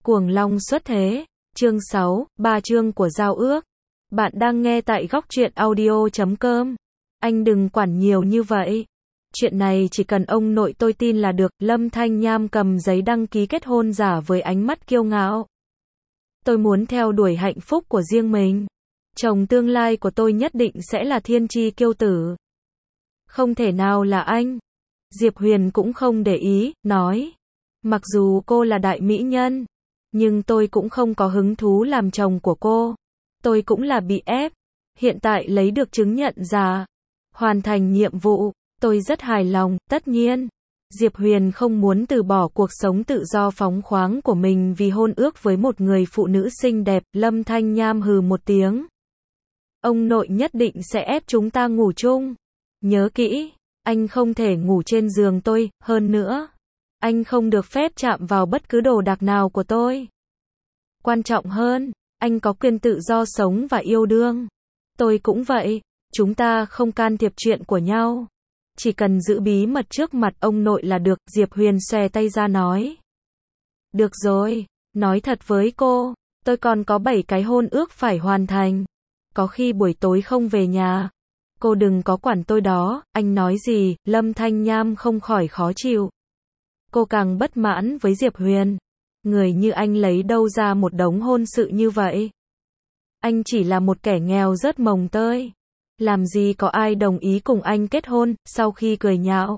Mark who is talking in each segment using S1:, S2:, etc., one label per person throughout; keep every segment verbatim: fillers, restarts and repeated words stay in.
S1: Cuồng Long xuất thế, chương sáu, ba chương của giao ước. Bạn đang nghe tại góc truyện audio chấm com. Anh đừng quản nhiều như vậy. Chuyện này chỉ cần ông nội tôi tin là được. Lâm Thanh Nham cầm giấy đăng ký kết hôn giả với ánh mắt kiêu ngạo. Tôi muốn theo đuổi hạnh phúc của riêng mình. Chồng tương lai của tôi nhất định sẽ là thiên chi kiêu tử. Không thể nào là anh. Diệp Huyền cũng không để ý, nói. Mặc dù cô là đại mỹ nhân, nhưng tôi cũng không có hứng thú làm chồng của cô. Tôi cũng là bị ép. Hiện tại lấy được chứng nhận giả, hoàn thành nhiệm vụ, tôi rất hài lòng. Tất nhiên, Diệp Huyền không muốn từ bỏ cuộc sống tự do phóng khoáng của mình vì hôn ước với một người phụ nữ xinh đẹp. Lâm Thanh Nham hừ một tiếng. Ông nội nhất định sẽ ép chúng ta ngủ chung. Nhớ kỹ, anh không thể ngủ trên giường tôi, hơn nữa, anh không được phép chạm vào bất cứ đồ đạc nào của tôi. Quan trọng hơn, anh có quyền tự do sống và yêu đương. Tôi cũng vậy, chúng ta không can thiệp chuyện của nhau. Chỉ cần giữ bí mật trước mặt ông nội là được. Diệp Huyền xòe tay ra nói. Được rồi, nói thật với cô, tôi còn có bảy cái hôn ước phải hoàn thành. Có khi buổi tối không về nhà. Cô đừng có quản tôi đó. Anh nói gì? Lâm Thanh Nham không khỏi khó chịu. Cô càng bất mãn với Diệp Huyền. Người như anh lấy đâu ra một đống hôn sự như vậy? Anh chỉ là một kẻ nghèo rớt mồng tơi. Làm gì có ai đồng ý cùng anh kết hôn? Sau khi cười nhạo,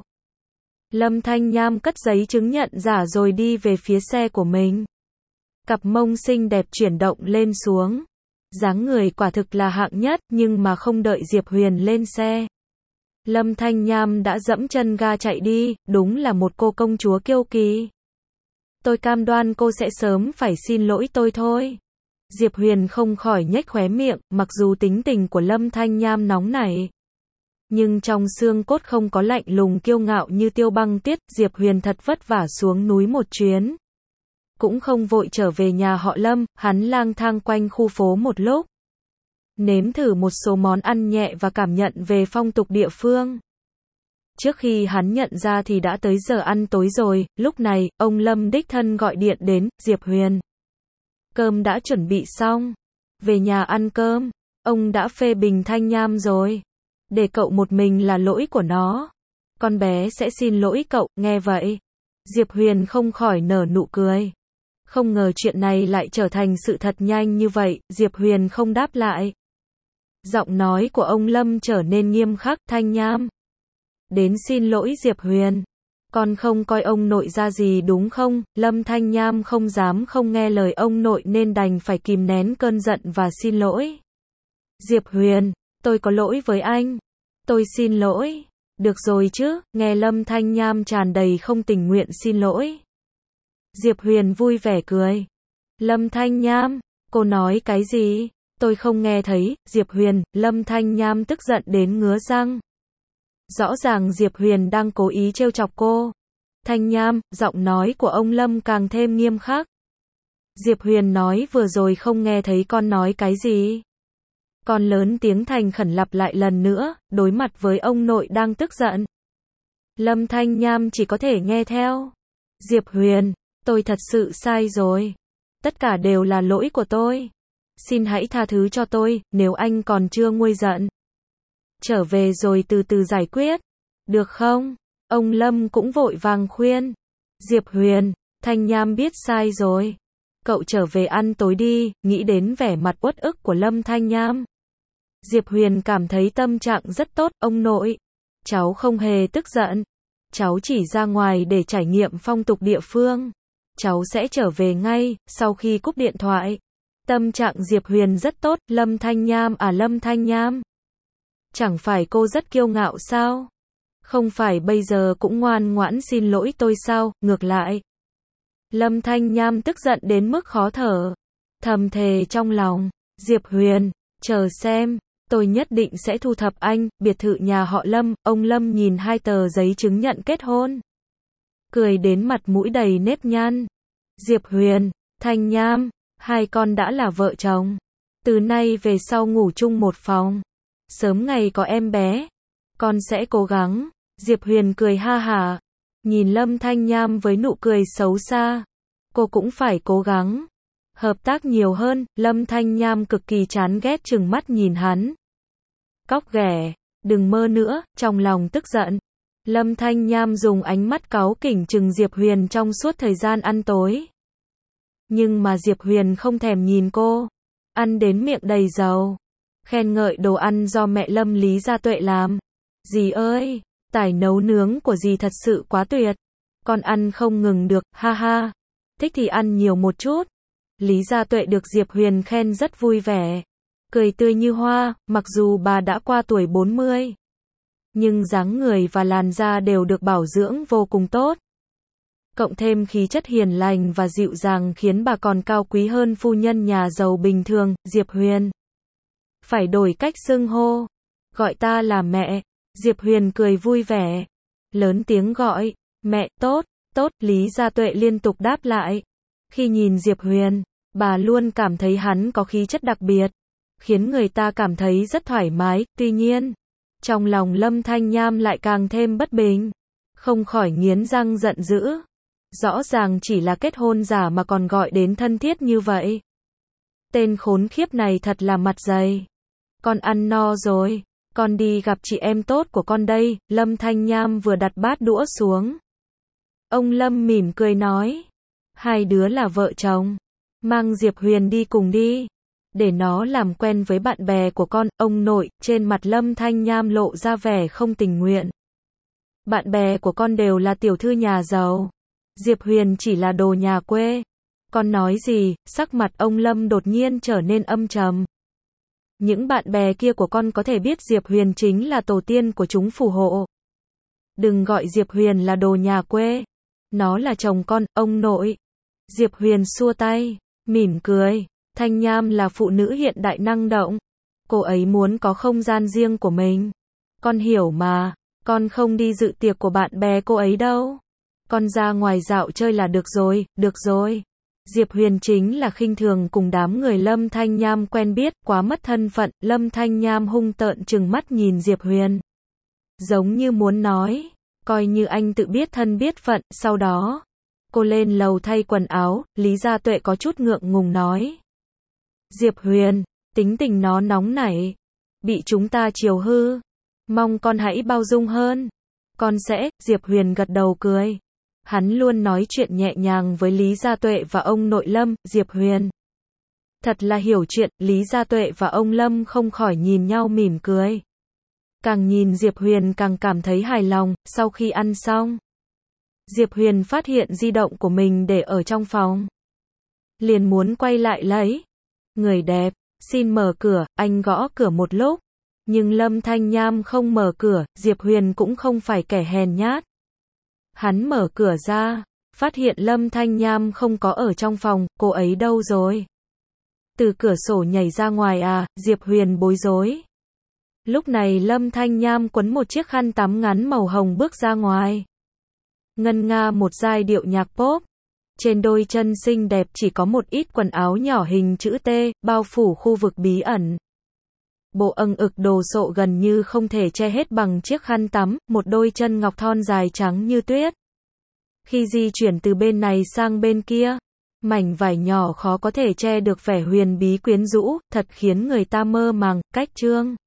S1: Lâm Thanh Nham cất giấy chứng nhận giả rồi đi về phía xe của mình. Cặp mông xinh đẹp chuyển động lên xuống. Dáng người quả thực là hạng nhất, nhưng mà không đợi Diệp Huyền lên xe, Lâm Thanh Nham đã dẫm chân ga chạy đi. Đúng là một cô công chúa kiêu kỳ. Tôi cam đoan cô sẽ sớm phải xin lỗi tôi thôi. Diệp Huyền không khỏi nhếch khóe miệng. Mặc dù tính tình của Lâm Thanh Nham nóng nảy, nhưng trong xương cốt không có lạnh lùng kiêu ngạo như Tiêu Băng Tiết. Diệp Huyền thật vất vả xuống núi một chuyến, cũng không vội trở về nhà họ Lâm. Hắn lang thang quanh khu phố một lúc, nếm thử một số món ăn nhẹ và cảm nhận về phong tục địa phương. Trước khi hắn nhận ra thì đã tới giờ ăn tối rồi. Lúc này, ông Lâm đích thân gọi điện đến. Diệp Huyền, cơm đã chuẩn bị xong. Về nhà ăn cơm. Ông đã phê bình Thanh Nham rồi. Để cậu một mình là lỗi của nó. Con bé sẽ xin lỗi cậu. Nghe vậy, Diệp Huyền không khỏi nở nụ cười. Không ngờ chuyện này lại trở thành sự thật nhanh như vậy. Diệp Huyền không đáp lại. Giọng nói của ông Lâm trở nên nghiêm khắc. Thanh Nham, đến xin lỗi Diệp Huyền. Con không coi ông nội ra gì đúng không? Lâm Thanh Nham không dám không nghe lời ông nội nên đành phải kìm nén cơn giận và xin lỗi. Diệp Huyền, tôi có lỗi với anh. Tôi xin lỗi. Được rồi chứ? Nghe Lâm Thanh Nham tràn đầy không tình nguyện xin lỗi, Diệp Huyền vui vẻ cười. Lâm Thanh Nham, cô nói cái gì? Tôi không nghe thấy. Diệp Huyền, Lâm Thanh Nham tức giận đến ngứa răng. Rõ ràng Diệp Huyền đang cố ý trêu chọc cô. Thanh Nham, giọng nói của ông Lâm càng thêm nghiêm khắc. Diệp Huyền nói vừa rồi không nghe thấy con nói cái gì. Con lớn tiếng thành khẩn lặp lại lần nữa, đối mặt với ông nội đang tức giận. Lâm Thanh Nham chỉ có thể nghe theo. Diệp Huyền, tôi thật sự sai rồi. Tất cả đều là lỗi của tôi. Xin hãy tha thứ cho tôi, nếu anh còn chưa nguôi giận. Trở về rồi từ từ giải quyết. Được không? Ông Lâm cũng vội vàng khuyên. Diệp Huyền, Thanh Nham biết sai rồi. Cậu trở về ăn tối đi. Nghĩ đến vẻ mặt uất ức của Lâm Thanh Nham, Diệp Huyền cảm thấy tâm trạng rất tốt. Ông nội, cháu không hề tức giận. Cháu chỉ ra ngoài để trải nghiệm phong tục địa phương. Cháu sẽ trở về ngay. Sau khi cúp điện thoại, tâm trạng Diệp Huyền rất tốt. Lâm Thanh Nham à Lâm Thanh Nham, chẳng phải cô rất kiêu ngạo sao? Không phải bây giờ cũng ngoan ngoãn xin lỗi tôi sao? Ngược lại, Lâm Thanh Nham tức giận đến mức khó thở, thầm thề trong lòng. Diệp Huyền, chờ xem, tôi nhất định sẽ thu thập anh. Biệt thự nhà họ Lâm. Ông Lâm nhìn hai tờ giấy chứng nhận kết hôn, cười đến mặt mũi đầy nếp nhăn. Diệp Huyền, Thanh Nham, hai con đã là vợ chồng. Từ nay về sau ngủ chung một phòng. Sớm ngày có em bé, con sẽ cố gắng. Diệp Huyền cười ha hả, nhìn Lâm Thanh Nham với nụ cười xấu xa. cô cũng phải cố gắng. Hợp tác nhiều hơn, Lâm Thanh Nham cực kỳ chán ghét trừng mắt nhìn hắn. Cóc ghẻ, đừng mơ nữa, trong lòng tức giận. Lâm Thanh Nham dùng ánh mắt cáu kỉnh trừng Diệp Huyền trong suốt thời gian ăn tối. Nhưng mà Diệp Huyền không thèm nhìn cô. Ăn đến miệng đầy dầu. Khen ngợi đồ ăn do mẹ Lâm Lý Gia Tuệ làm. Dì ơi, tài nấu nướng của dì thật sự quá tuyệt. Con ăn không ngừng được, ha ha. Thích thì ăn nhiều một chút. Lý Gia Tuệ được Diệp Huyền khen rất vui vẻ. Cười tươi như hoa, mặc dù bà đã qua tuổi bốn mươi. Nhưng dáng người và làn da đều được bảo dưỡng vô cùng tốt. Cộng thêm khí chất hiền lành và dịu dàng khiến bà còn cao quý hơn phu nhân nhà giàu bình thường, Diệp Huyền. Phải đổi cách xưng hô. Gọi ta là mẹ. Diệp Huyền cười vui vẻ. Lớn tiếng gọi, mẹ, tốt, tốt, Lý Gia Tuệ liên tục đáp lại. Khi nhìn Diệp Huyền, bà luôn cảm thấy hắn có khí chất đặc biệt, khiến người ta cảm thấy rất thoải mái, tuy nhiên, trong lòng Lâm Thanh Nham lại càng thêm bất bình, không khỏi nghiến răng giận dữ. Rõ ràng chỉ là kết hôn giả mà còn gọi đến thân thiết như vậy. Tên khốn khiếp này thật là mặt dày. Con ăn no rồi, con đi gặp chị em tốt của con đây. Lâm Thanh Nham vừa đặt bát đũa xuống. Ông Lâm mỉm cười nói, hai đứa là vợ chồng, mang Diệp Huyền đi cùng đi, để nó làm quen với bạn bè của con. Ông nội, trên mặt Lâm Thanh Nham lộ ra vẻ không tình nguyện. Bạn bè của con đều là tiểu thư nhà giàu, Diệp Huyền chỉ là đồ nhà quê. Con nói gì? Sắc mặt ông Lâm đột nhiên trở nên âm trầm. Những bạn bè kia của con có thể biết Diệp Huyền chính là tổ tiên của chúng phù hộ. Đừng gọi Diệp Huyền là đồ nhà quê. Nó là chồng con, ông nội. Diệp Huyền xua tay, mỉm cười. Thanh Nham là phụ nữ hiện đại năng động. Cô ấy muốn có không gian riêng của mình. Con hiểu mà, con không đi dự tiệc của bạn bè cô ấy đâu. Con ra ngoài dạo chơi là được rồi, được rồi. Diệp Huyền chính là khinh thường cùng đám người Lâm Thanh Nham quen biết, quá mất thân phận. Lâm Thanh Nham hung tợn trừng mắt nhìn Diệp Huyền. Giống như muốn nói, coi như anh tự biết thân biết phận. Sau đó, cô lên lầu thay quần áo. Lý Gia Tuệ có chút ngượng ngùng nói, Diệp Huyền, tính tình nó nóng nảy, bị chúng ta chiều hư. Mong con hãy bao dung hơn. Con sẽ. Diệp Huyền gật đầu cười. Hắn luôn nói chuyện nhẹ nhàng với Lý Gia Tuệ và ông nội Lâm. Diệp Huyền thật là hiểu chuyện. Lý Gia Tuệ và ông Lâm không khỏi nhìn nhau mỉm cười. Càng nhìn Diệp Huyền càng cảm thấy hài lòng. Sau khi ăn xong, Diệp Huyền phát hiện di động của mình để ở trong phòng. Liền muốn quay lại lấy. Người đẹp, xin mở cửa. Anh gõ cửa một lúc, nhưng Lâm Thanh Nham không mở cửa. Diệp Huyền cũng không phải kẻ hèn nhát. Hắn mở cửa ra, phát hiện Lâm Thanh Nham không có ở trong phòng. Cô ấy đâu rồi? Từ cửa sổ nhảy ra ngoài à? Diệp Huyền bối rối. Lúc này Lâm Thanh Nham quấn một chiếc khăn tắm ngắn màu hồng bước ra ngoài. Ngân nga một giai điệu nhạc pop. Trên đôi chân xinh đẹp chỉ có một ít quần áo nhỏ hình chữ T, bao phủ khu vực bí ẩn. Bộ âng ực đồ sộ gần như không thể che hết bằng chiếc khăn tắm, một đôi chân ngọc thon dài trắng như tuyết. Khi di chuyển từ bên này sang bên kia, mảnh vải nhỏ khó có thể che được vẻ huyền bí quyến rũ, thật khiến người ta mơ màng. Cách chương